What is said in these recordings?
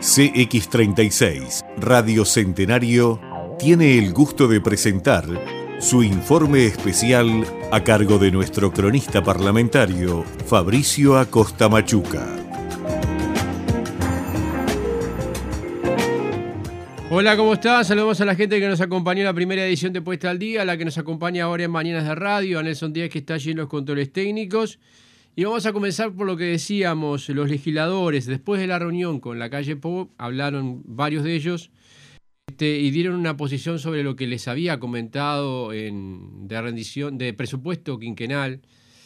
CX36 Radio Centenario tiene el gusto de presentar su informe especial a cargo de nuestro cronista parlamentario Fabricio Acosta Machuca. Hola, ¿cómo estás? Saludamos a la gente que nos acompañó en la primera edición de Puesta al Día, a la que nos acompaña ahora en Mañanas de Radio, a Nelson Díaz, que está allí en los controles técnicos. Y vamos a comenzar por lo que decíamos, los legisladores, después de la reunión con la calle Pou, hablaron varios de ellos y dieron una posición sobre lo que les había comentado de rendición de presupuesto quinquenal,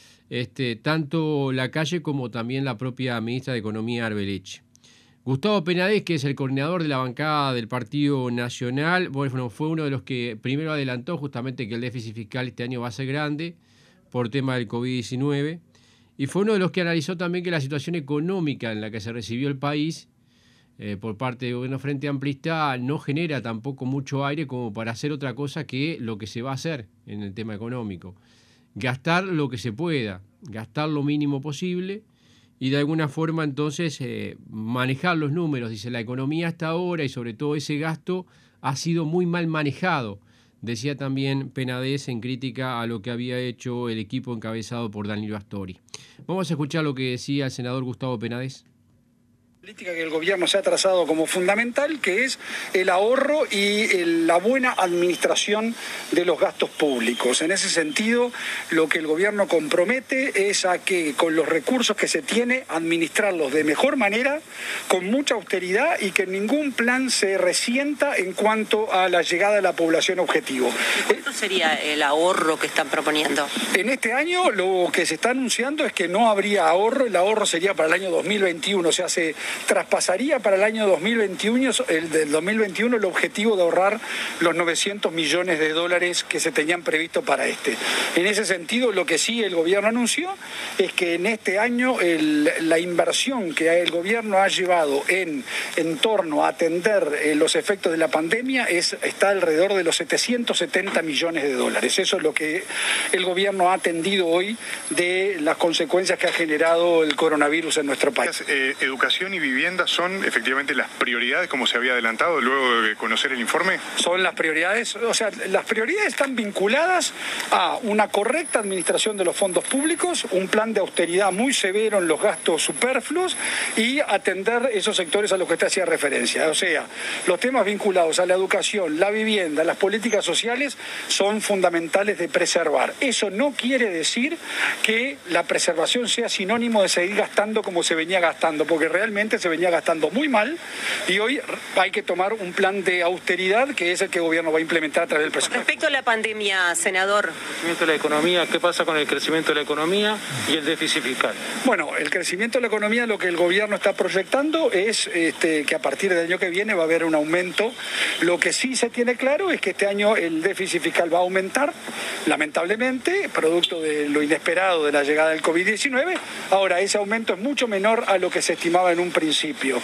tanto la calle como también la propia ministra de Economía, Arbeleche. Gustavo Penades, que es el coordinador de la bancada del Partido Nacional, bueno, fue uno de los que primero adelantó justamente que el déficit fiscal este año va a ser grande por tema del COVID-19. Y fue uno de los que analizó también que la situación económica en la que se recibió el país por parte del gobierno Frente Amplista no genera tampoco mucho aire como para hacer otra cosa que lo que se va a hacer en el tema económico. Gastar lo que se pueda, gastar lo mínimo posible y de alguna forma entonces manejar los números. Dice, la economía hasta ahora y sobre todo ese gasto ha sido muy mal manejado. Decía también Penades en crítica a lo que había hecho el equipo encabezado por Danilo Astori. Vamos a escuchar lo que decía el senador Gustavo Penades. Política que el gobierno se ha trazado como fundamental, que es el ahorro y la buena administración de los gastos públicos. En ese sentido, lo que el gobierno compromete es a que con los recursos que se tiene, administrarlos de mejor manera, con mucha austeridad y que ningún plan se resienta en cuanto a la llegada de la población objetivo. ¿Cuánto sería el ahorro que están proponiendo? En este año lo que se está anunciando es que no habría ahorro, el ahorro sería para el año 2021, o sea, se traspasaría para el año 2021, el objetivo de ahorrar los 900 millones de dólares que se tenían previsto para este. En ese sentido, lo que sí el gobierno anunció es que en este año la inversión que el gobierno ha llevado en torno a atender los efectos de la pandemia está alrededor de los 770 millones de dólares. Eso es lo que el gobierno ha atendido hoy de las consecuencias que ha generado el coronavirus en nuestro país. Educación y vivienda son efectivamente las prioridades, como se había adelantado luego de conocer el informe. Son las prioridades, o sea, las prioridades están vinculadas a una correcta administración de los fondos públicos, un plan de austeridad muy severo en los gastos superfluos y atender esos sectores a los que usted hacía referencia. O sea, los temas vinculados a la educación, la vivienda, las políticas sociales son fundamentales de preservar. Eso no quiere decir que la preservación sea sinónimo de seguir gastando como se venía gastando, porque realmente se venía gastando muy mal y hoy hay que tomar un plan de austeridad que es el que el gobierno va a implementar a través del presupuesto. Respecto a la pandemia, senador. El crecimiento de la economía, ¿qué pasa con el crecimiento de la economía y el déficit fiscal? Bueno, el crecimiento de la economía, lo que el gobierno está proyectando es que a partir del año que viene va a haber un aumento. Lo que sí se tiene claro es que este año el déficit fiscal va a aumentar, lamentablemente, producto de lo inesperado de la llegada del COVID-19. Ahora, ese aumento es mucho menor a lo que se estimaba en un principio.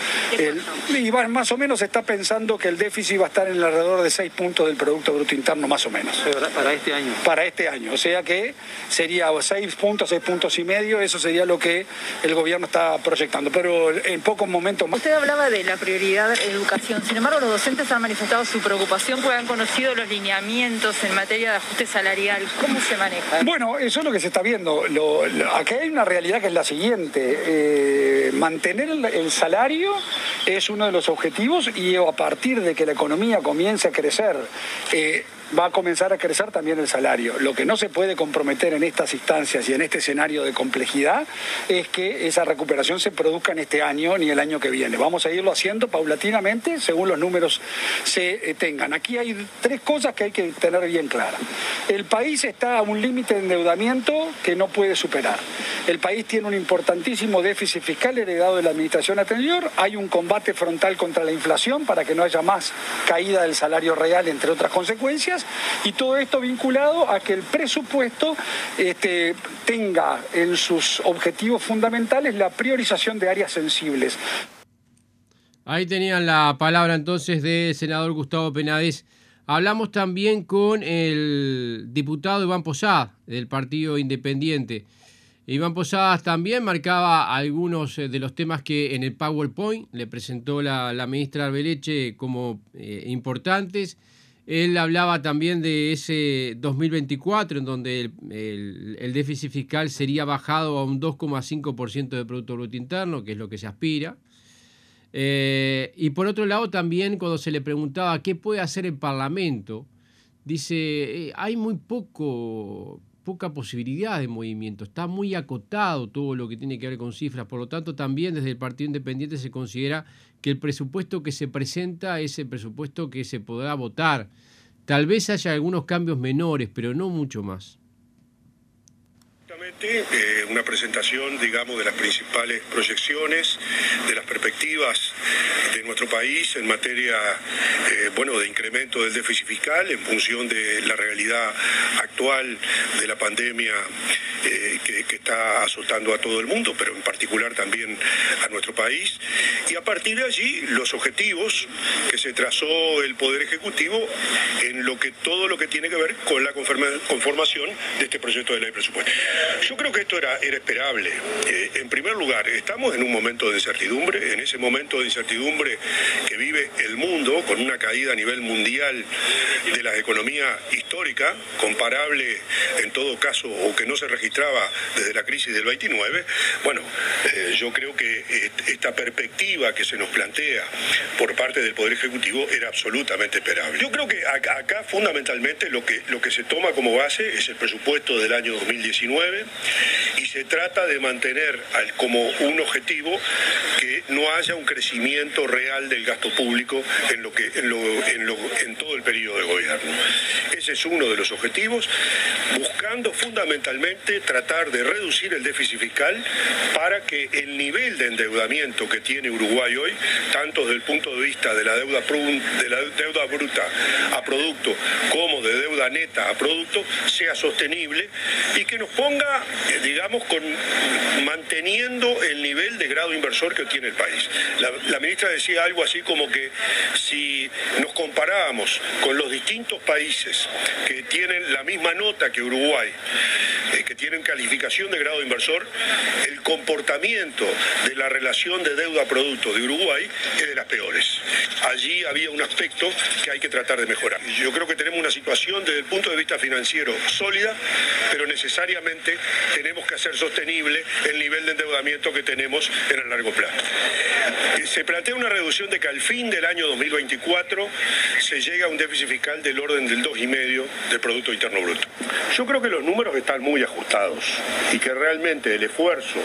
Y más o menos se está pensando que el déficit va a estar en alrededor de 6 puntos del Producto Bruto Interno, más o menos. ¿Para este año? Para este año, o sea que sería 6 puntos y medio, eso sería lo que el gobierno está proyectando, pero en pocos momentos más. Usted hablaba de la prioridad de educación, sin embargo los docentes han manifestado su preocupación porque han conocido los lineamientos en materia de ajuste salarial. ¿Cómo se maneja? Bueno, eso es lo que se está viendo. Acá hay una realidad que es la siguiente. Mantener el salario es uno de los objetivos y a partir de que la economía comience a crecer, va a comenzar a crecer también el salario. Lo que no se puede comprometer en estas instancias y en este escenario de complejidad es que esa recuperación se produzca en este año ni el año que viene. Vamos a irlo haciendo paulatinamente según los números se tengan. Aquí hay 3 cosas que hay que tener bien claras. El país está a un límite de endeudamiento que no puede superar. El país tiene un importantísimo déficit fiscal heredado de la administración anterior. Hay un combate frontal contra la inflación para que no haya más caída del salario real, entre otras consecuencias. Y todo esto vinculado a que el presupuesto tenga en sus objetivos fundamentales la priorización de áreas sensibles. Ahí tenían la palabra entonces del senador Gustavo Penades. Hablamos también con el diputado Iván Posada, del Partido Independiente. Iván Posadas también marcaba algunos de los temas que en el PowerPoint le presentó la ministra Arbeleche como importantes. Él hablaba también de ese 2024 en donde el déficit fiscal sería bajado a un 2,5% del Producto Bruto Interno, que es lo que se aspira. Y por otro lado también cuando se le preguntaba qué puede hacer el Parlamento, dice, hay muy poca posibilidad de movimiento, está muy acotado todo lo que tiene que ver con cifras, por lo tanto también desde el Partido Independiente se considera que el presupuesto que se presenta es el presupuesto que se podrá votar. Tal vez haya algunos cambios menores, pero no mucho más. Una presentación, digamos, de las principales proyecciones, de las perspectivas de nuestro país en materia, de incremento del déficit fiscal en función de la realidad actual de la pandemia que está azotando a todo el mundo, pero en particular también a nuestro país. Y a partir de allí, los objetivos que se trazó el Poder Ejecutivo en todo lo que tiene que ver con la conformación de este proyecto de ley de presupuesto. Yo creo que esto era esperable. En primer lugar, estamos en un momento de incertidumbre, en ese momento de incertidumbre que vive el mundo, con una caída a nivel mundial de la economía histórica, comparable en todo caso, o que no se registraba desde la crisis del 29. Yo creo que esta perspectiva que se nos plantea por parte del Poder Ejecutivo era absolutamente esperable. Yo creo que acá fundamentalmente lo que se toma como base es el presupuesto del año 2019 y se trata de mantener como un objetivo que no haya un crecimiento real del gasto público en todo el periodo de gobierno. Ese es uno de los objetivos, buscando fundamentalmente tratar de reducir el déficit fiscal para que el nivel de endeudamiento que tiene Uruguay hoy, tanto desde el punto de vista de la deuda bruta a producto como de deuda neta a producto, sea sostenible y que nos ponga, manteniendo el nivel de grado inversor que tiene el país. La ministra decía algo así como que si nos comparábamos con los distintos países que tienen la misma nota que Uruguay, que tienen calificación de grado inversor, el comportamiento de la relación de deuda-producto de Uruguay es de las peores. Allí había un aspecto que hay que tratar de mejorar. Yo creo que tenemos una situación desde el punto de vista financiero sólida, pero necesariamente tenemos que hacer sostenible el nivel de endeudamiento que tenemos en el largo plazo. Se plantea una reducción de que al fin del año 2024 se llega a un déficit fiscal del orden del 2,5% del Producto Interno Bruto. Yo creo que los números están muy ajustados y que realmente el esfuerzo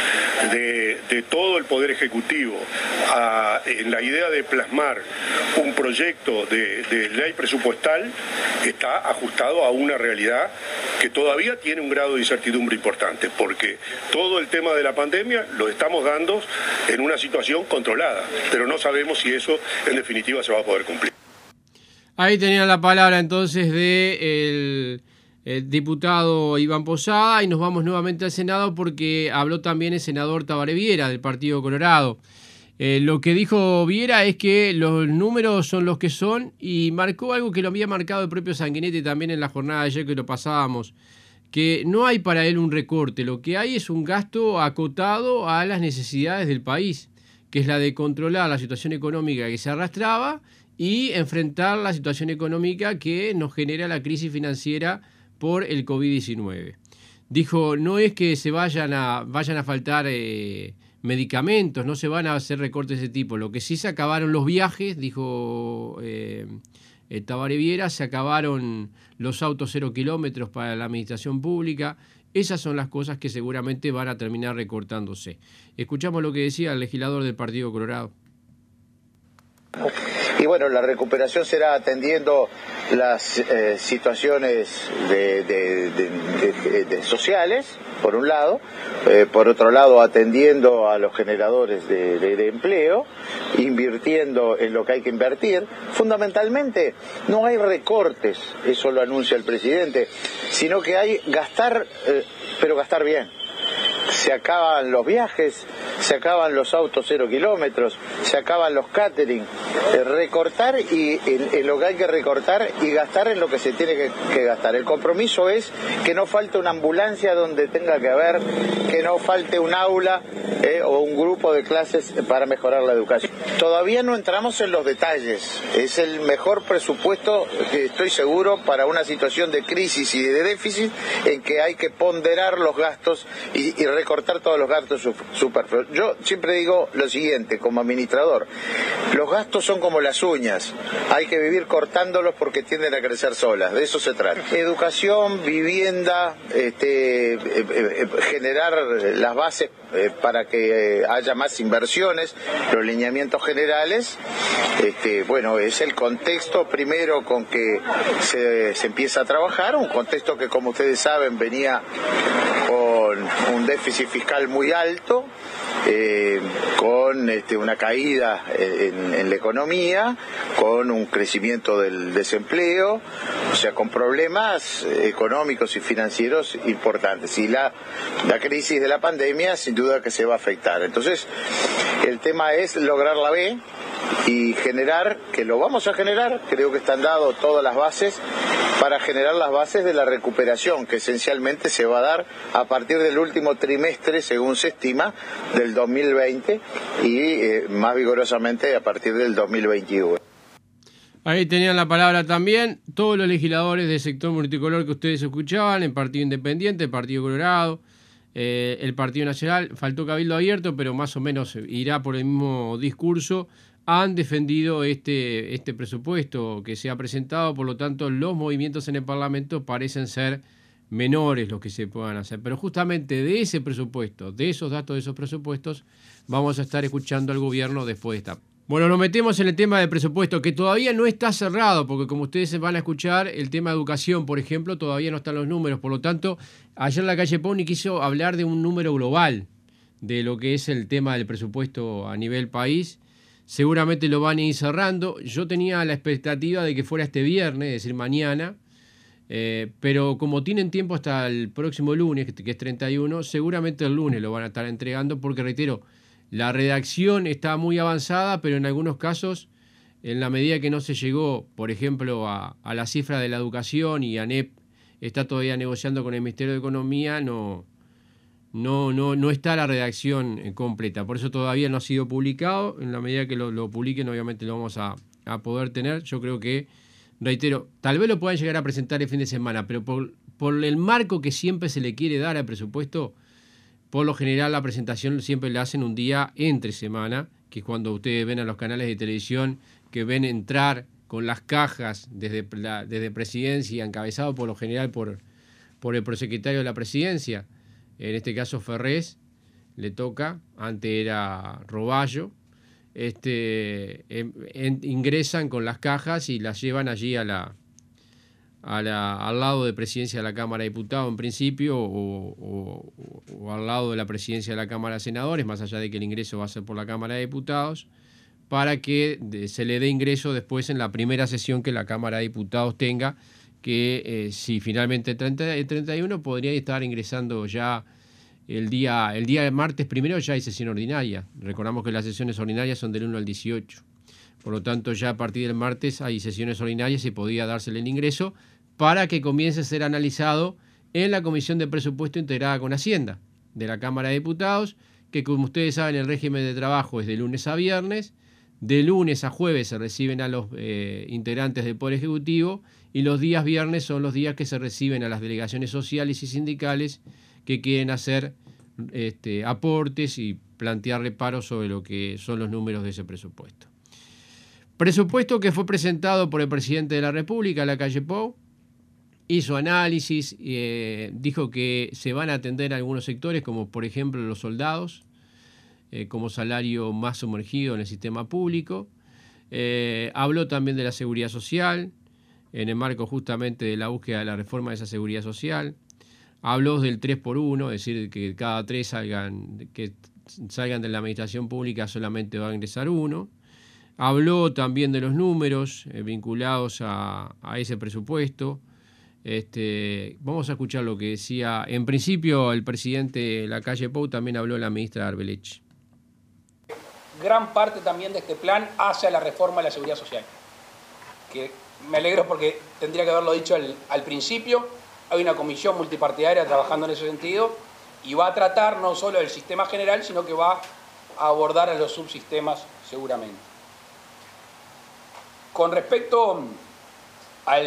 de todo el Poder Ejecutivo en la idea de plasmar un proyecto de ley presupuestal está ajustado a una realidad que todavía tiene un grado de incertidumbre importante, porque todo el tema de la pandemia lo estamos dando en una situación controlada, pero no sabemos si eso en definitiva se va a poder cumplir. Ahí tenían la palabra entonces de el diputado Iván Posada y nos vamos nuevamente al Senado porque habló también el senador Tabaré Viera del Partido Colorado. Lo que dijo Viera es que los números son los que son y marcó algo que lo había marcado el propio Sanguinetti también en la jornada de ayer que lo pasábamos, que no hay para él un recorte, lo que hay es un gasto acotado a las necesidades del país, que es la de controlar la situación económica que se arrastraba y enfrentar la situación económica que nos genera la crisis financiera por el COVID-19. Dijo, no es que se vayan a faltar medicamentos, no se van a hacer recortes de ese tipo. Lo que sí se acabaron los viajes, dijo Tabaré Viera, se acabaron los autos 0 kilómetros para la administración pública. Esas son las cosas que seguramente van a terminar recortándose. Escuchamos lo que decía el legislador del Partido Colorado. Y bueno, la recuperación será atendiendo las situaciones de sociales, por un lado, por otro lado atendiendo a los generadores de empleo, invirtiendo en lo que hay que invertir. Fundamentalmente no hay recortes, eso lo anuncia el presidente, sino que hay gastar, pero gastar bien. Se acaban los viajes, se acaban los autos 0 kilómetros, se acaban los catering. Recortar y en lo que hay que recortar y gastar en lo que se tiene que gastar. El compromiso es que no falte una ambulancia donde tenga que haber, que no falte un aula o un grupo de clases para mejorar la educación. Todavía no entramos en los detalles. Es el mejor presupuesto que estoy seguro para una situación de crisis y de déficit en que hay que ponderar los gastos y recortar todos los gastos superfluos. Yo siempre digo lo siguiente como administrador: los gastos son como las uñas, hay que vivir cortándolos porque tienden a crecer solas, de eso se trata. Educación, vivienda, generar las bases para que haya más inversiones, los lineamientos generales, bueno, es el contexto primero con que se empieza a trabajar, un contexto que, como ustedes saben, venía con un déficit fiscal muy alto, con una caída en la economía, con un crecimiento del desempleo, o sea, con problemas económicos y financieros importantes. Y la crisis de la pandemia sin duda que se va a afectar. Entonces, el tema es lograr la B y generar, que lo vamos a generar, creo que están dadas todas las bases para generar las bases de la recuperación, que esencialmente se va a dar a partir del último trimestre, según se estima, del 2020 y más vigorosamente a partir del 2021. Ahí tenían la palabra también todos los legisladores del sector multicolor que ustedes escuchaban, el Partido Independiente, el Partido Colorado, el Partido Nacional. Faltó Cabildo Abierto, pero más o menos irá por el mismo discurso. Han defendido este presupuesto que se ha presentado, por lo tanto los movimientos en el Parlamento parecen ser menores los que se puedan hacer. Pero justamente de ese presupuesto, de esos datos de esos presupuestos, vamos a estar escuchando al gobierno después de esta. Bueno, nos metemos en el tema del presupuesto, que todavía no está cerrado, porque como ustedes van a escuchar, el tema de educación, por ejemplo, todavía no están los números. Por lo tanto, ayer la calle Pony quiso hablar de un número global de lo que es el tema del presupuesto a nivel país. Seguramente lo van a ir cerrando. Yo tenía la expectativa de que fuera este viernes, es decir, mañana, pero como tienen tiempo hasta el próximo lunes, que es 31, seguramente el lunes lo van a estar entregando, porque reitero, la redacción está muy avanzada, pero en algunos casos, en la medida que no se llegó, por ejemplo, a la cifra de la educación, y ANEP está todavía negociando con el Ministerio de Economía, no está la redacción completa. Por eso todavía no ha sido publicado. En la medida que lo publiquen, obviamente lo vamos a poder tener. Yo creo que, reitero, tal vez lo puedan llegar a presentar el fin de semana, pero por el marco que siempre se le quiere dar al presupuesto, por lo general la presentación siempre la hacen un día entre semana, que es cuando ustedes ven a los canales de televisión que ven entrar con las cajas desde Presidencia, encabezado por lo general por el prosecretario de la Presidencia. En este caso Ferrés le toca, antes era Roballo, ingresan con las cajas y las llevan allí al lado de Presidencia de la Cámara de Diputados en principio, o al lado de la Presidencia de la Cámara de Senadores, más allá de que el ingreso va a ser por la Cámara de Diputados, para que se le dé ingreso después en la primera sesión que la Cámara de Diputados tenga, que si finalmente el 31 podría estar ingresando ya el día martes primero, ya hay sesión ordinaria. Recordamos que las sesiones ordinarias son del 1 al 18. Por lo tanto, ya a partir del martes hay sesiones ordinarias y podía dársele el ingreso para que comience a ser analizado en la Comisión de Presupuesto integrada con Hacienda de la Cámara de Diputados, que como ustedes saben el régimen de trabajo es de lunes a viernes, de lunes a jueves se reciben a los integrantes del Poder Ejecutivo y los días viernes son los días que se reciben a las delegaciones sociales y sindicales que quieren hacer aportes y plantear reparos sobre lo que son los números de ese presupuesto. Presupuesto que fue presentado por el presidente de la República, Lacalle Pou, hizo análisis, dijo que se van a atender a algunos sectores, como por ejemplo los soldados, como salario más sumergido en el sistema público. Habló también de la seguridad social, en el marco justamente de la búsqueda de la reforma de esa seguridad social. Habló del 3x1, es decir, que cada 3 que salgan de la administración pública solamente va a ingresar uno. Habló también de los números vinculados a ese presupuesto. Vamos a escuchar lo que decía. En principio, el presidente Lacalle Pou, también habló la ministra Arbeleche. gran parte también de este plan hacia la reforma de la seguridad social. Que me alegro porque tendría que haberlo dicho al principio. Hay una comisión multipartidaria trabajando en ese sentido y va a tratar no solo del sistema general, sino que va a abordar a los subsistemas seguramente. Con respecto a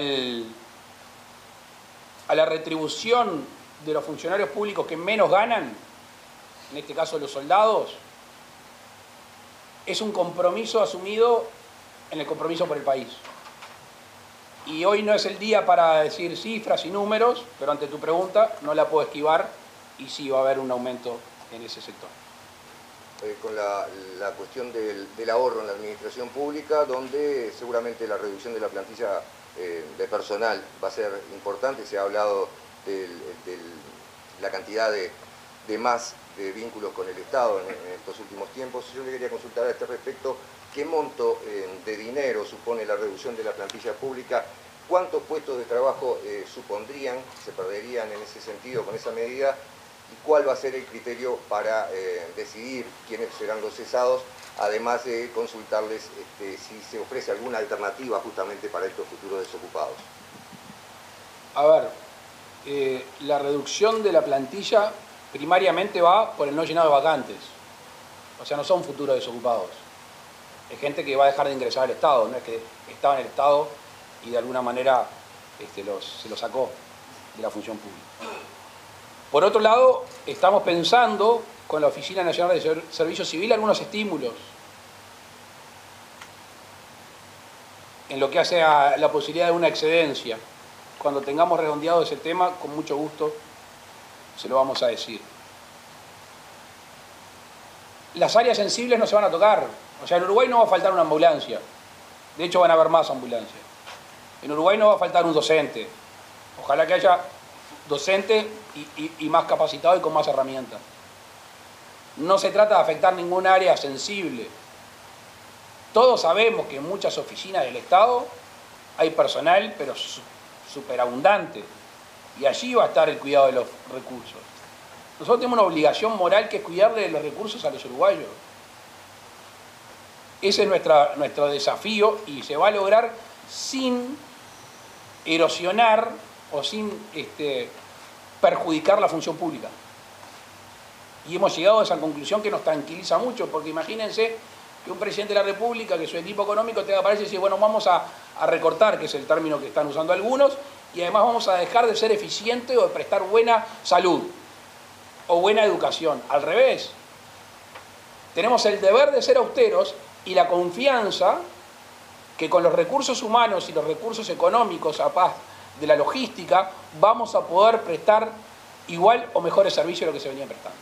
la retribución de los funcionarios públicos que menos ganan, en este caso los soldados, es un compromiso asumido en el compromiso por el país. Y hoy no es el día para decir cifras y números, pero ante tu pregunta no la puedo esquivar y sí va a haber un aumento en ese sector. Con la cuestión del ahorro en la administración pública, donde seguramente la reducción de la plantilla de personal va a ser importante. Se ha hablado de la cantidad de más de vínculos con el Estado en estos últimos tiempos. Yo le quería consultar a este respecto, ¿qué monto de dinero supone la reducción de la plantilla pública? ¿Cuántos puestos de trabajo supondrían, se perderían en ese sentido con esa medida? ¿Y cuál va a ser el criterio para decidir quiénes serán los cesados? Además de consultarles si se ofrece alguna alternativa justamente para estos futuros desocupados. A ver, la reducción de la plantilla primariamente va por el no llenado de vacantes. O sea, no son futuros desocupados. Es gente que va a dejar de ingresar al Estado, no es que estaba en el Estado y de alguna manera se lo sacó de la función pública. Por otro lado, estamos pensando con la Oficina Nacional de Servicio Civil algunos estímulos en lo que hace a la posibilidad de una excedencia. Cuando tengamos redondeado ese tema, con mucho gusto se lo vamos a decir. Las áreas sensibles no se van a tocar. O sea, en Uruguay no va a faltar una ambulancia. De hecho, van a haber más ambulancias. En Uruguay no va a faltar un docente. Ojalá que haya docente y más capacitado y con más herramientas. No se trata de afectar ningún área sensible. Todos sabemos que en muchas oficinas del Estado hay personal, pero superabundante. Y allí va a estar el cuidado de los recursos. Nosotros tenemos una obligación moral que es cuidarle de los recursos a los uruguayos. Ese es nuestro desafío y se va a lograr sin erosionar o sin perjudicar la función pública. Y hemos llegado a esa conclusión que nos tranquiliza mucho, porque imagínense que un presidente de la República, que su equipo económico tenga para decir, bueno, vamos a recortar, que es el término que están usando algunos, y además vamos a dejar de ser eficientes o de prestar buena salud o buena educación. Al revés, tenemos el deber de ser austeros y la confianza que con los recursos humanos y los recursos económicos a paz de la logística vamos a poder prestar igual o mejores servicios de lo que se venían prestando.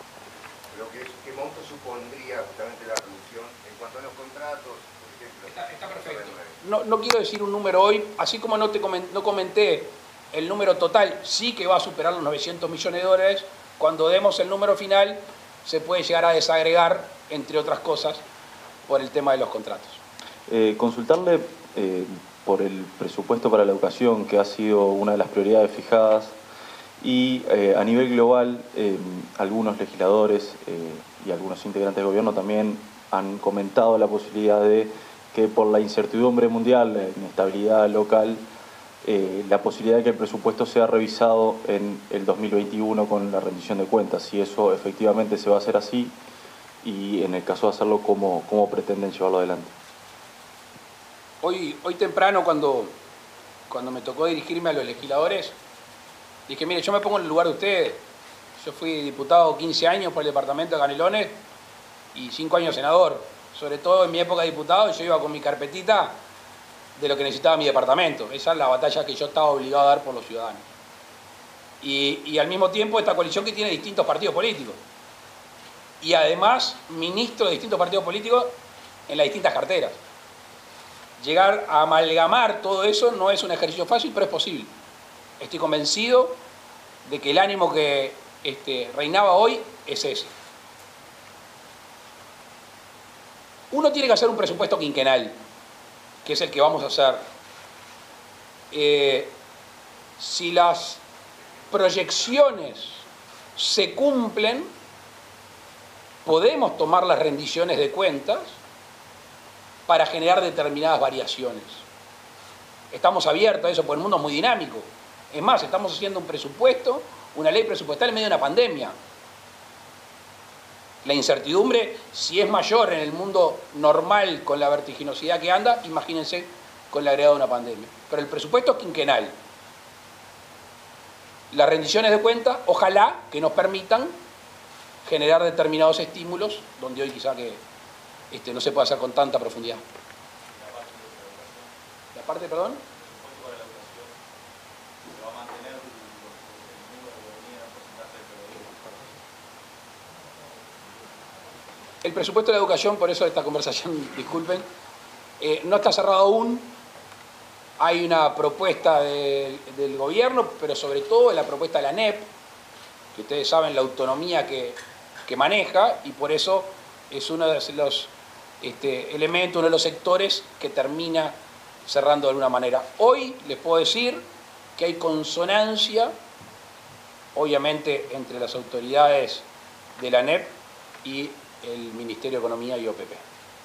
¿Qué monto supondría justamente la reducción en cuanto a los contratos, por ejemplo? Está perfecto. No quiero decir un número hoy, así como no comenté el número total, sí que va a superar los 900 millones de dólares. Cuando demos el número final se puede llegar a desagregar, entre otras cosas, por el tema de los contratos. Consultarle por el presupuesto para la educación, que ha sido una de las prioridades fijadas, y a nivel global algunos legisladores y algunos integrantes del gobierno también han comentado la posibilidad de que por la incertidumbre mundial, la inestabilidad local, la posibilidad de que el presupuesto sea revisado en el 2021 con la rendición de cuentas, si eso efectivamente se va a hacer así y en el caso de hacerlo, ¿cómo pretenden llevarlo adelante? Hoy temprano, cuando me tocó dirigirme a los legisladores, dije, mire, yo me pongo en el lugar de ustedes. Yo fui diputado 15 años por el departamento de Canelones y 5 años senador. Sobre todo en mi época de diputado, yo iba con mi carpetita de lo que necesitaba mi departamento. Esa es la batalla que yo estaba obligado a dar por los ciudadanos. Y al mismo tiempo esta coalición que tiene distintos partidos políticos. Y además ministros de distintos partidos políticos en las distintas carteras. Llegar a amalgamar todo eso no es un ejercicio fácil, pero es posible. Estoy convencido de que el ánimo que reinaba hoy es ese. Uno tiene que hacer un presupuesto quinquenal, que es el que vamos a hacer. Si las proyecciones se cumplen, podemos tomar las rendiciones de cuentas para generar determinadas variaciones. Estamos abiertos a eso porque el mundo es muy dinámico. Es más, estamos haciendo un presupuesto, una ley presupuestal en medio de una pandemia. La incertidumbre, si es mayor en el mundo normal con la vertiginosidad que anda, imagínense con el agregado de una pandemia. Pero el presupuesto es quinquenal. Las rendiciones de cuentas, ojalá que nos permitan generar determinados estímulos, donde hoy quizá que no se puede hacer con tanta profundidad. La parte, perdón. El presupuesto de la educación, por eso esta conversación, disculpen, no está cerrado aún. Hay una propuesta del gobierno, pero sobre todo la propuesta de la ANEP, que ustedes saben la autonomía que maneja, y por eso es uno de los elementos, uno de los sectores que termina cerrando de alguna manera. Hoy les puedo decir que hay consonancia, obviamente, entre las autoridades de la ANEP y el Ministerio de Economía y OPP.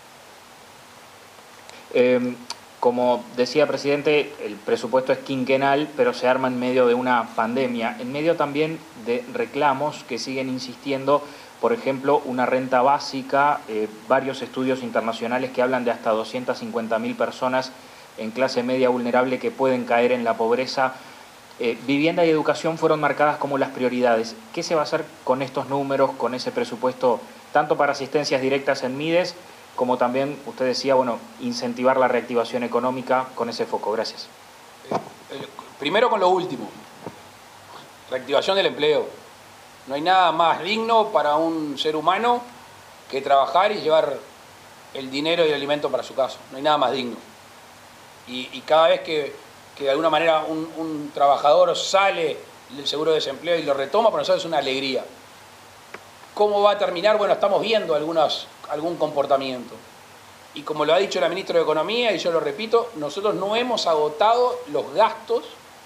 Como decía, presidente, el presupuesto es quinquenal, pero se arma en medio de una pandemia, en medio también de reclamos que siguen insistiendo, por ejemplo, una renta básica, varios estudios internacionales que hablan de hasta 250.000 personas en clase media vulnerable que pueden caer en la pobreza. Vivienda y educación fueron marcadas como las prioridades. ¿Qué se va a hacer con estos números, con ese presupuesto, tanto para asistencias directas en MIDES, como también, usted decía, bueno, incentivar la reactivación económica con ese foco? Gracias. Primero con lo último, reactivación del empleo. No hay nada más digno para un ser humano que trabajar y llevar el dinero y el alimento para su casa. No hay nada más digno. Y cada vez que de alguna manera un trabajador sale del seguro de desempleo y lo retoma, para nosotros es una alegría. ¿Cómo va a terminar? Bueno, estamos viendo algún comportamiento. Y como lo ha dicho la ministra de Economía, y yo lo repito, nosotros no hemos agotado los gastos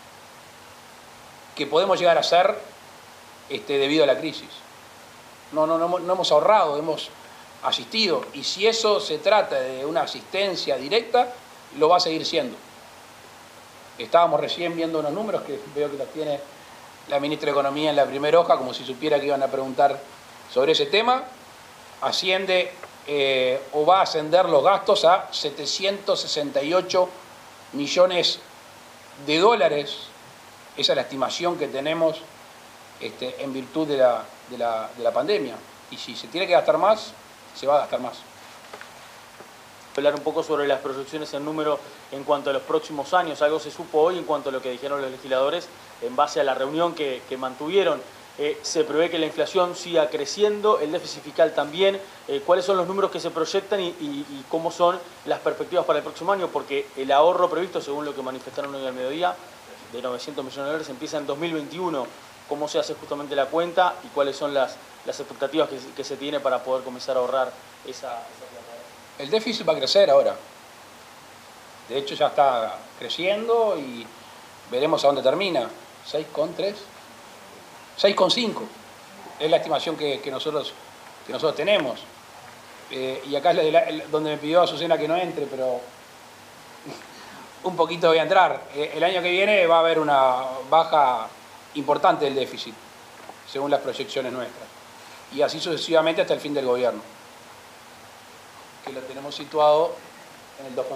que podemos llegar a hacer debido a la crisis. No hemos ahorrado, hemos asistido. Y si eso se trata de una asistencia directa, lo va a seguir siendo. Estábamos recién viendo unos números que veo que los tiene la ministra de Economía en la primera hoja, como si supiera que iban a preguntar sobre ese tema. Asciende o va a ascender los gastos a 768 millones de dólares. Esa es la estimación que tenemos en virtud de la pandemia. Y si se tiene que gastar más, se va a gastar más. Hablar un poco sobre las proyecciones en número en cuanto a los próximos años. Algo se supo hoy en cuanto a lo que dijeron los legisladores en base a la reunión que mantuvieron. Se prevé que la inflación siga creciendo, el déficit fiscal también. ¿Cuáles son los números que se proyectan y cómo son las perspectivas para el próximo año? Porque el ahorro previsto, según lo que manifestaron hoy al mediodía, de 900 millones de dólares empieza en 2021. ¿Cómo se hace justamente la cuenta y cuáles son las expectativas que se tiene para poder comenzar a ahorrar esa plata? El déficit va a crecer ahora. De hecho ya está creciendo y veremos a dónde termina. 6,3, 6,5 es la estimación que nosotros tenemos. Y acá es donde me pidió Azucena que no entre, pero un poquito voy a entrar. El año que viene va a haber una baja importante del déficit, según las proyecciones nuestras. Y así sucesivamente hasta el fin del gobierno, que lo tenemos situado en el 2,5.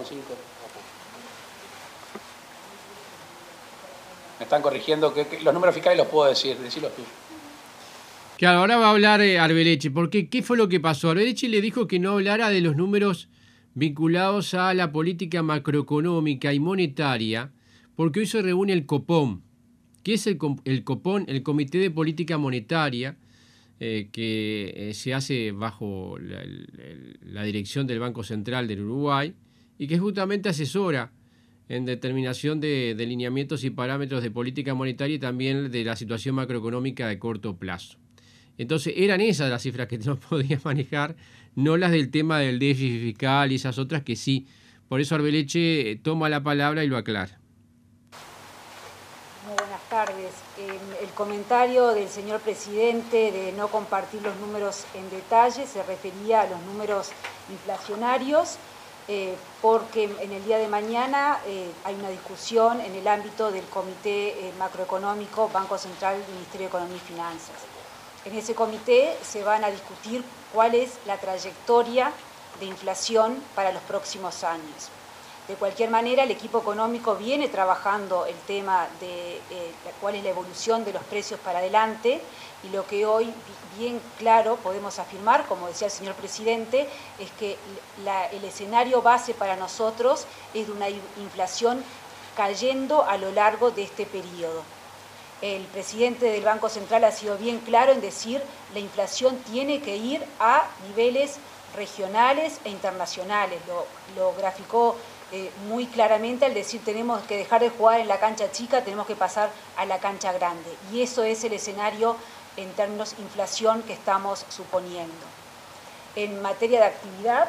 Me están corrigiendo que los números fiscales los puedo decirlos tú. Claro, ahora va a hablar Arbeleche, porque ¿qué fue lo que pasó? Arbeleche le dijo que no hablara de los números vinculados a la política macroeconómica y monetaria, porque hoy se reúne el Copom. ¿Qué es el Copom? El Comité de Política Monetaria, que se hace bajo la dirección del Banco Central del Uruguay y que justamente asesora en determinación de lineamientos y parámetros de política monetaria y también de la situación macroeconómica de corto plazo. Entonces eran esas las cifras que no podía manejar, no las del tema del déficit fiscal y esas otras que sí. Por eso Arbeleche toma la palabra y lo aclara. Muy buenas tardes. El comentario del señor presidente de no compartir los números en detalle se refería a los números inflacionarios, porque en el día de mañana hay una discusión en el ámbito del Comité Macroeconómico, Banco Central, Ministerio de Economía y Finanzas. En ese comité se van a discutir cuál es la trayectoria de inflación para los próximos años. De cualquier manera, el equipo económico viene trabajando el tema de cuál es la evolución de los precios para adelante, y lo que hoy bien claro podemos afirmar, como decía el señor presidente, es que el escenario base para nosotros es de una inflación cayendo a lo largo de este periodo. El presidente del Banco Central ha sido bien claro en decir la inflación tiene que ir a niveles regionales e internacionales. Lo graficó muy claramente al decir tenemos que dejar de jugar en la cancha chica, tenemos que pasar a la cancha grande. Y eso es el escenario en términos de inflación que estamos suponiendo. En materia de actividad,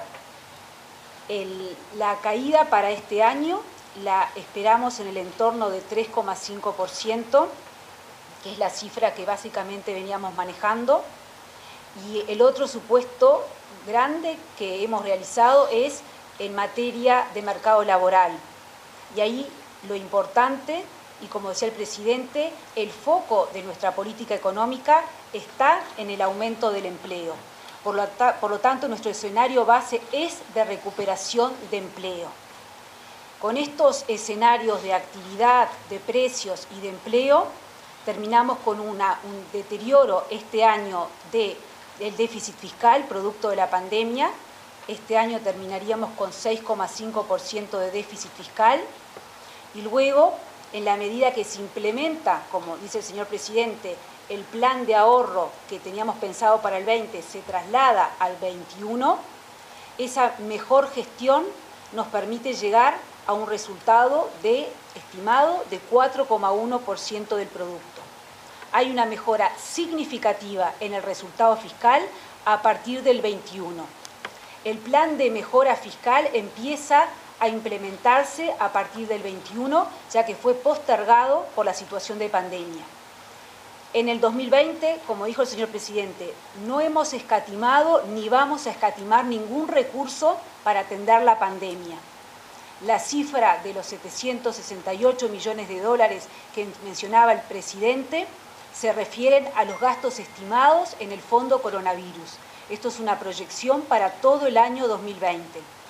la caída para este año la esperamos en el entorno de 3,5%, que es la cifra que básicamente veníamos manejando. Y el otro supuesto grande que hemos realizado es en materia de mercado laboral. Y ahí lo importante, y como decía el presidente, el foco de nuestra política económica está en el aumento del empleo. Por lo tanto, nuestro escenario base es de recuperación de empleo. Con estos escenarios de actividad, de precios y de empleo, terminamos con un deterioro este año del déficit fiscal producto de la pandemia. Este año terminaríamos con 6,5% de déficit fiscal, y luego, en la medida que se implementa, como dice el señor presidente, el plan de ahorro que teníamos pensado para el 20 se traslada al 21, esa mejor gestión nos permite llegar a un resultado estimado de 4,1% del producto. Hay una mejora significativa en el resultado fiscal a partir del 21. El plan de mejora fiscal empieza a implementarse a partir del 21, ya que fue postergado por la situación de pandemia. En el 2020, como dijo el señor presidente, no hemos escatimado ni vamos a escatimar ningún recurso para atender la pandemia. La cifra de los 768 millones de dólares que mencionaba el presidente se refieren a los gastos estimados en el Fondo Coronavirus. Esto es una proyección para todo el año 2020.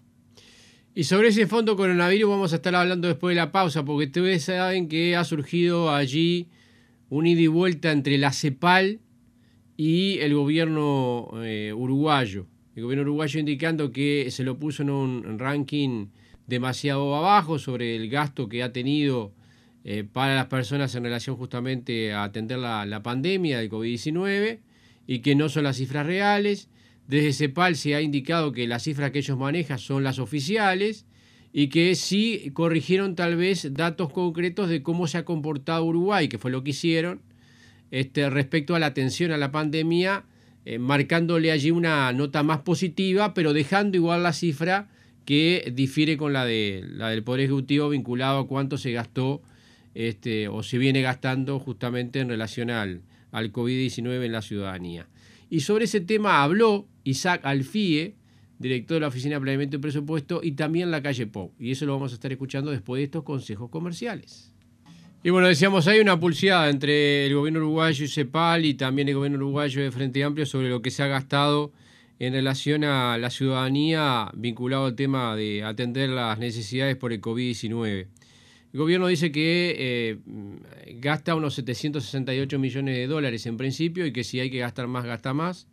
Y sobre ese fondo coronavirus vamos a estar hablando después de la pausa, porque ustedes saben que ha surgido allí un ida y vuelta entre la CEPAL y el gobierno uruguayo. El gobierno uruguayo indicando que se lo puso en un ranking demasiado abajo sobre el gasto que ha tenido para las personas en relación justamente a atender la pandemia del COVID-19, y que no son las cifras reales. Desde CEPAL se ha indicado que las cifras que ellos manejan son las oficiales, y que sí corrigieron tal vez datos concretos de cómo se ha comportado Uruguay, que fue lo que hicieron respecto a la atención a la pandemia, marcándole allí una nota más positiva, pero dejando igual la cifra que difiere con la del Poder Ejecutivo vinculado a cuánto se gastó o se viene gastando justamente en relación al COVID-19 en la ciudadanía. Y sobre ese tema habló Isaac Alfie, director de la Oficina de Planeamiento y Presupuesto, y también Lacalle Pou. Y eso lo vamos a estar escuchando después de estos consejos comerciales. Y bueno, decíamos, hay una pulseada entre el gobierno uruguayo y CEPAL, y también el gobierno uruguayo de Frente Amplio, sobre lo que se ha gastado en relación a la ciudadanía vinculado al tema de atender las necesidades por el COVID-19. El gobierno dice que gasta unos 768 millones de dólares en principio, y que si hay que gastar más, gasta más.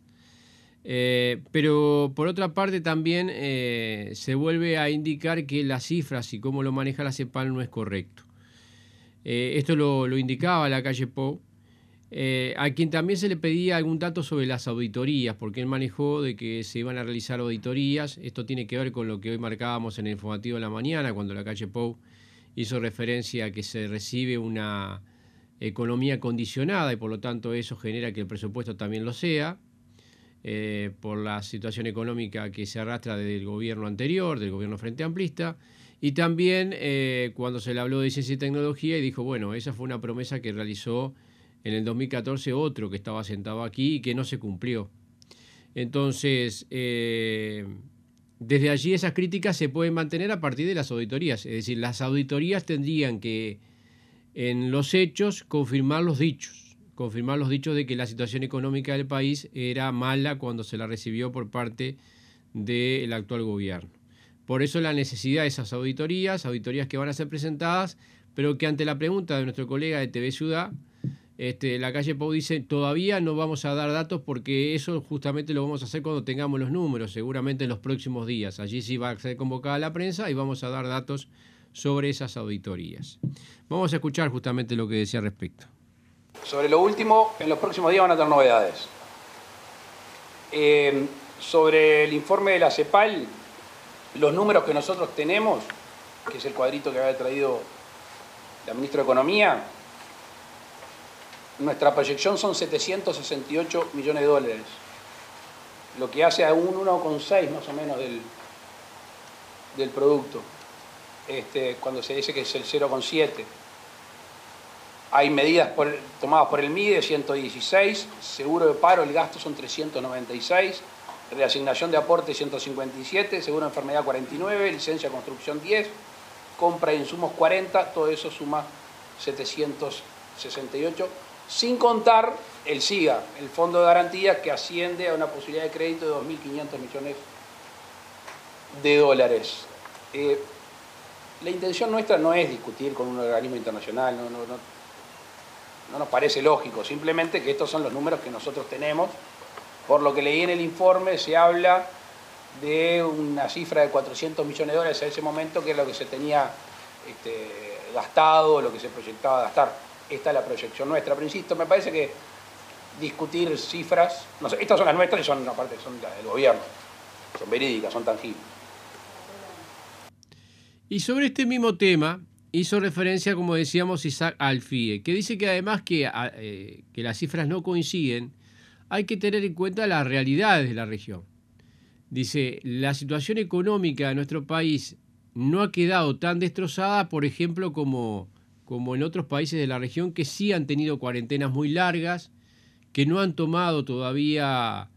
Pero por otra parte también se vuelve a indicar que las cifras y cómo lo maneja la CEPAL no es correcto. Esto lo indicaba Lacalle Pou, a quien también se le pedía algún dato sobre las auditorías, porque él manejó de que se iban a realizar auditorías. Esto tiene que ver con lo que hoy marcábamos en el informativo de la mañana, cuando Lacalle Pou hizo referencia a que se recibe una economía condicionada, y por lo tanto eso genera que el presupuesto también lo sea, por la situación económica que se arrastra desde el gobierno anterior, del gobierno Frente Amplista, Y también cuando se le habló de ciencia y tecnología y dijo, bueno, esa fue una promesa que realizó en el 2014 otro que estaba sentado aquí y que no se cumplió. Entonces, desde allí esas críticas se pueden mantener a partir de las auditorías. Es decir, las auditorías tendrían que, en los hechos, confirmar los dichos de que la situación económica del país era mala cuando se la recibió por parte del actual gobierno. Por eso la necesidad de esas auditorías que van a ser presentadas, pero que ante la pregunta de nuestro colega de TV Ciudad, la calle Pau dice, todavía no vamos a dar datos porque eso justamente lo vamos a hacer cuando tengamos los números, seguramente en los próximos días. Allí sí va a ser convocada la prensa y vamos a dar datos sobre esas auditorías. Vamos a escuchar justamente lo que decía al respecto. Sobre lo último, en los próximos días van a tener novedades. Sobre el informe de la CEPAL, los números que nosotros tenemos, que es el cuadrito que había traído la ministra de Economía, nuestra proyección son 768 millones de dólares, lo que hace a un 1,6 más o menos del producto, cuando se dice que es el 0,7. Hay medidas tomadas por el MIDE, 116, seguro de paro, el gasto son 396, reasignación de aporte 157, seguro de enfermedad 49, licencia de construcción 10, compra de insumos 40, todo eso suma 768, sin contar el SIGA, el Fondo de Garantía, que asciende a una posibilidad de crédito de 2.500 millones de dólares. La intención nuestra no es discutir con un organismo internacional, no nos parece lógico, simplemente que estos son los números que nosotros tenemos. Por lo que leí en el informe, se habla de una cifra de 400 millones de dólares en ese momento, que es lo que se tenía gastado, lo que se proyectaba gastar. Esta es la proyección nuestra. Pero insisto, me parece que discutir cifras, no sé, estas son las nuestras y son las del gobierno, son verídicas, son tangibles. Y sobre este mismo tema hizo referencia, como decíamos, Isaac Alfie, que dice que además que las cifras no coinciden, hay que tener en cuenta las realidades de la región. Dice, la situación económica de nuestro país no ha quedado tan destrozada, por ejemplo, como en otros países de la región que sí han tenido cuarentenas muy largas, que no han tomado todavía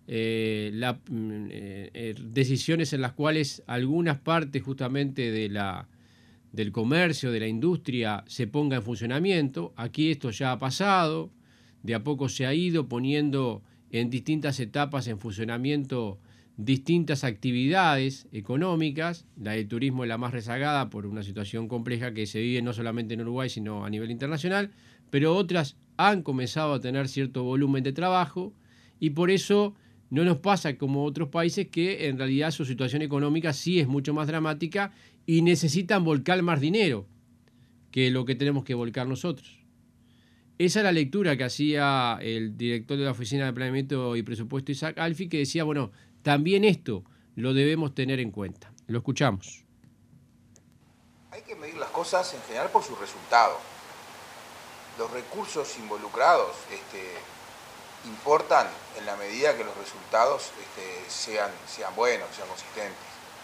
decisiones en las cuales algunas partes justamente del comercio, de la industria, se ponga en funcionamiento. Aquí esto ya ha pasado. De a poco se ha ido poniendo en distintas etapas en funcionamiento distintas actividades económicas. La del turismo es la más rezagada por una situación compleja que se vive no solamente en Uruguay, sino a nivel internacional, pero otras han comenzado a tener cierto volumen de trabajo y por eso no nos pasa como otros países que en realidad su situación económica sí es mucho más dramática y necesitan volcar más dinero que lo que tenemos que volcar nosotros. Esa es la lectura que hacía el director de la Oficina de Planeamiento y Presupuesto, Isaac Alfie, que decía, bueno, también esto lo debemos tener en cuenta. Lo escuchamos. Hay que medir las cosas en general por su resultado. Los recursos involucrados importan en la medida que los resultados sean buenos, sean consistentes.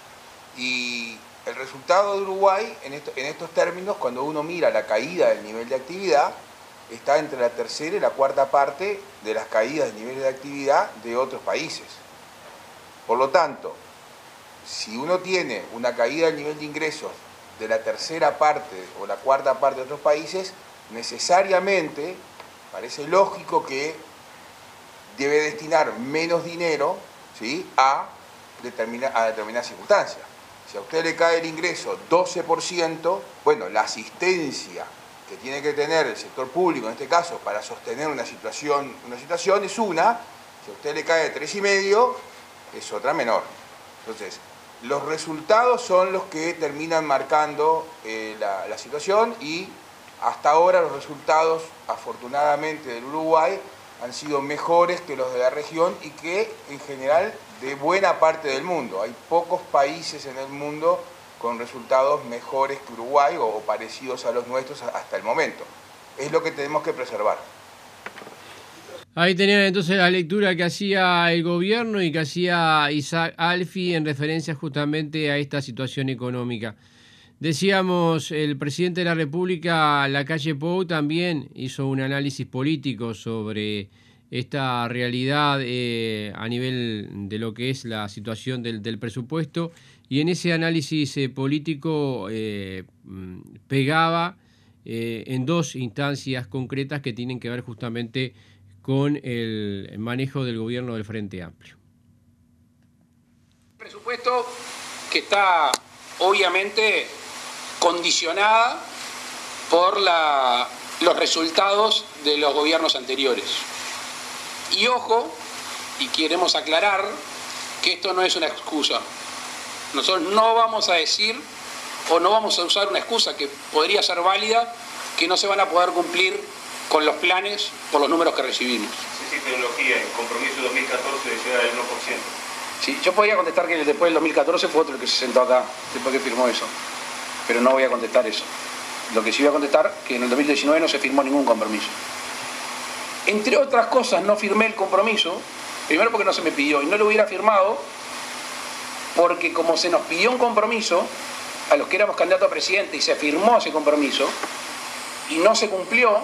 Y el resultado de Uruguay, en estos términos, cuando uno mira la caída del nivel de actividad, está entre la tercera y la cuarta parte de las caídas del nivel de actividad de otros países. Por lo tanto, si uno tiene una caída del nivel de ingresos de la tercera parte o la cuarta parte de otros países, necesariamente parece lógico que debe destinar menos dinero, ¿sí?, a determinadas circunstancias. Si a usted le cae el ingreso 12%, bueno, la asistencia que tiene que tener el sector público, en este caso, para sostener una situación es una, si a usted le cae 3,5, es otra menor. Entonces, los resultados son los que terminan marcando la situación y hasta ahora los resultados, afortunadamente, del Uruguay han sido mejores que los de la región y que, en general, de buena parte del mundo. Hay pocos países en el mundo con resultados mejores que Uruguay o parecidos a los nuestros hasta el momento. Es lo que tenemos que preservar. Ahí tenían entonces la lectura que hacía el gobierno y que hacía Isaac Alfie en referencia justamente a esta situación económica. Decíamos, el presidente de la República, Lacalle Pou, también hizo un análisis político sobre esta realidad a nivel de lo que es la situación del presupuesto, y en ese análisis político pegaba en dos instancias concretas que tienen que ver justamente con el manejo del gobierno del Frente Amplio. Presupuesto que está obviamente condicionada por los resultados de los gobiernos anteriores. Y ojo, y queremos aclarar que esto no es una excusa. Nosotros no vamos a decir o no vamos a usar una excusa que podría ser válida, que no se van a poder cumplir con los planes por los números que recibimos. Sí, tecnología, el compromiso 2014 decía del 1%. Sí, yo podría contestar que después del 2014 fue otro el que se sentó acá, después que firmó eso. Pero no voy a contestar eso. Lo que sí voy a contestar es que en el 2019 no se firmó ningún compromiso. Entre otras cosas, no firmé el compromiso, primero porque no se me pidió, y no lo hubiera firmado porque como se nos pidió un compromiso a los que éramos candidatos a presidente y se firmó ese compromiso y no se cumplió,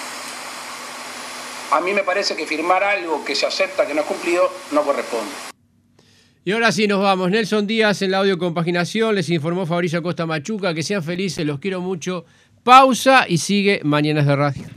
a mí me parece que firmar algo que se acepta que no es cumplido no corresponde. Y ahora sí nos vamos. Nelson Díaz en la audio compaginación, les informó Fabricio Acosta Machuca. Que sean felices, los quiero mucho. Pausa y sigue Mañanas de Radio.